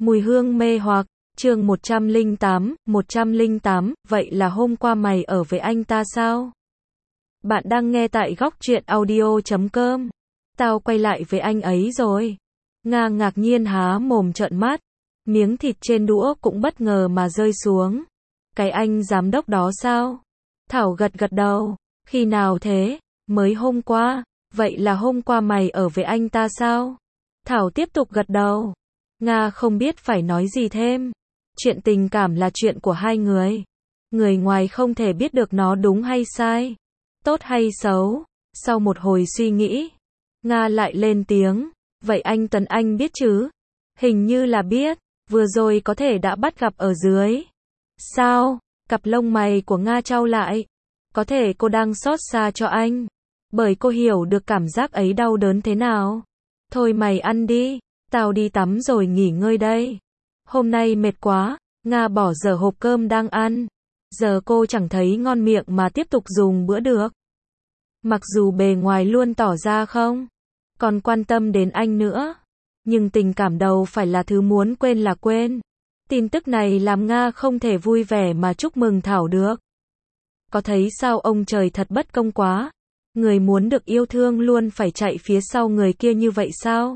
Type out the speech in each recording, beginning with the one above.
Mùi hương mê hoặc, chương 108, vậy là hôm qua mày ở với anh ta sao? Bạn đang nghe tại góc truyện audio.com. Tao quay lại với anh ấy rồi. Nga ngạc nhiên há mồm trợn mắt. Miếng thịt trên đũa cũng bất ngờ mà rơi xuống. Cái anh giám đốc đó sao? Thảo gật gật đầu. Khi nào thế? Mới hôm qua. Vậy là hôm qua mày ở với anh ta sao? Thảo tiếp tục gật đầu. Nga không biết phải nói gì thêm. Chuyện tình cảm là chuyện của hai người. Người ngoài không thể biết được nó đúng hay sai, tốt hay xấu. Sau một hồi suy nghĩ, Nga lại lên tiếng. Vậy anh Tuấn Anh biết chứ? Hình như là biết. Vừa rồi có thể đã bắt gặp ở dưới. Sao? Cặp lông mày của Nga chau lại. Có thể cô đang xót xa cho anh. Bởi cô hiểu được cảm giác ấy đau đớn thế nào. Thôi mày ăn đi. Tao đi tắm rồi nghỉ ngơi đây. Hôm nay mệt quá. Nga bỏ dở hộp cơm đang ăn. Giờ cô chẳng thấy ngon miệng mà tiếp tục dùng bữa được. Mặc dù bề ngoài luôn tỏ ra không còn quan tâm đến anh nữa, nhưng tình cảm đâu phải là thứ muốn quên là quên. Tin tức này làm Nga không thể vui vẻ mà chúc mừng Thảo được. Có thấy sao ông trời thật bất công quá. Người muốn được yêu thương luôn phải chạy phía sau người kia như vậy sao?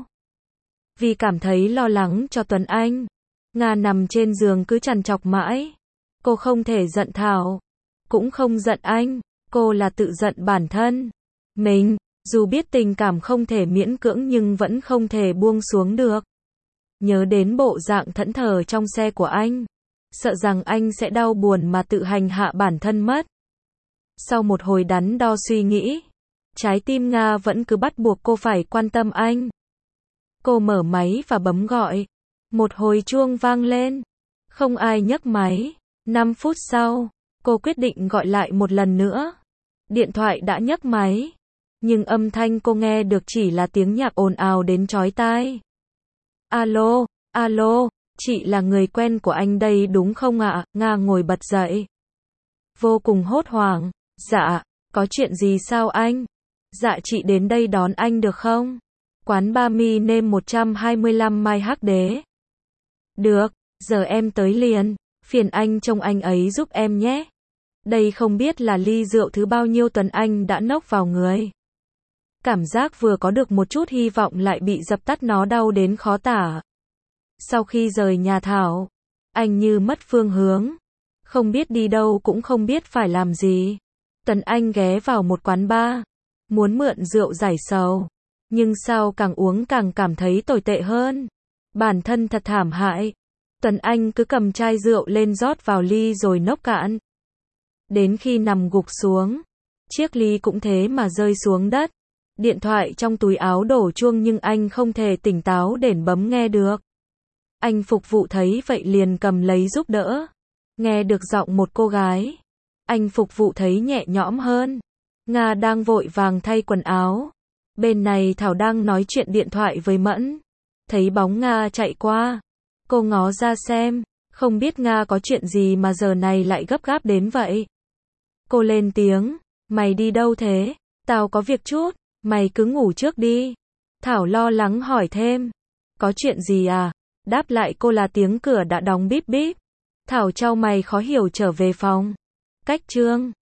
Vì cảm thấy lo lắng cho Tuấn Anh, Nga nằm trên giường cứ trằn trọc mãi. Cô không thể giận Thảo, cũng không giận anh, cô là tự giận bản thân mình. Dù biết tình cảm không thể miễn cưỡng nhưng vẫn không thể buông xuống được. Nhớ đến bộ dạng thẫn thờ trong xe của anh, sợ rằng anh sẽ đau buồn mà tự hành hạ bản thân mất. Sau một hồi đắn đo suy nghĩ, trái tim Nga vẫn cứ bắt buộc cô phải quan tâm anh. Cô mở máy và bấm gọi. Một hồi chuông vang lên, không ai nhấc máy. 5 phút sau, cô quyết định gọi lại một lần nữa. Điện thoại đã nhấc máy, nhưng âm thanh cô nghe được chỉ là tiếng nhạc ồn ào đến chói tai. Alo, alo, chị là người quen của anh đây đúng không ạ? Nga ngồi bật dậy, vô cùng hốt hoảng. Dạ, có chuyện gì sao anh? Dạ chị đến đây đón anh được không? Quán Ba Mi nêm 125 Mai Hắc Đế. Được, giờ em tới liền. Phiền anh trông anh ấy giúp em nhé. Đây không biết là ly rượu thứ bao nhiêu Tuấn Anh đã nốc vào người. Cảm giác vừa có được một chút hy vọng lại bị dập tắt, nó đau đến khó tả. Sau khi rời nhà Thảo, anh như mất phương hướng. Không biết đi đâu cũng không biết phải làm gì. Tuấn Anh ghé vào một quán bar, muốn mượn rượu giải sầu. Nhưng sao càng uống càng cảm thấy tồi tệ hơn. Bản thân thật thảm hại. Tuấn Anh cứ cầm chai rượu lên rót vào ly rồi nốc cạn. Đến khi nằm gục xuống, chiếc ly cũng thế mà rơi xuống đất. Điện thoại trong túi áo đổ chuông nhưng anh không thể tỉnh táo để bấm nghe được. Anh phục vụ thấy vậy liền cầm lấy giúp đỡ. Nghe được giọng một cô gái, anh phục vụ thấy nhẹ nhõm hơn. Nga đang vội vàng thay quần áo. Bên này Thảo đang nói chuyện điện thoại với Mẫn. Thấy bóng Nga chạy qua, cô ngó ra xem, không biết Nga có chuyện gì mà giờ này lại gấp gáp đến vậy. Cô lên tiếng, mày đi đâu thế? Tao có việc chút, mày cứ ngủ trước đi. Thảo lo lắng hỏi thêm, có chuyện gì à? Đáp lại cô là tiếng cửa đã đóng bíp bíp. Thảo chau mày khó hiểu trở về phòng. Cách chương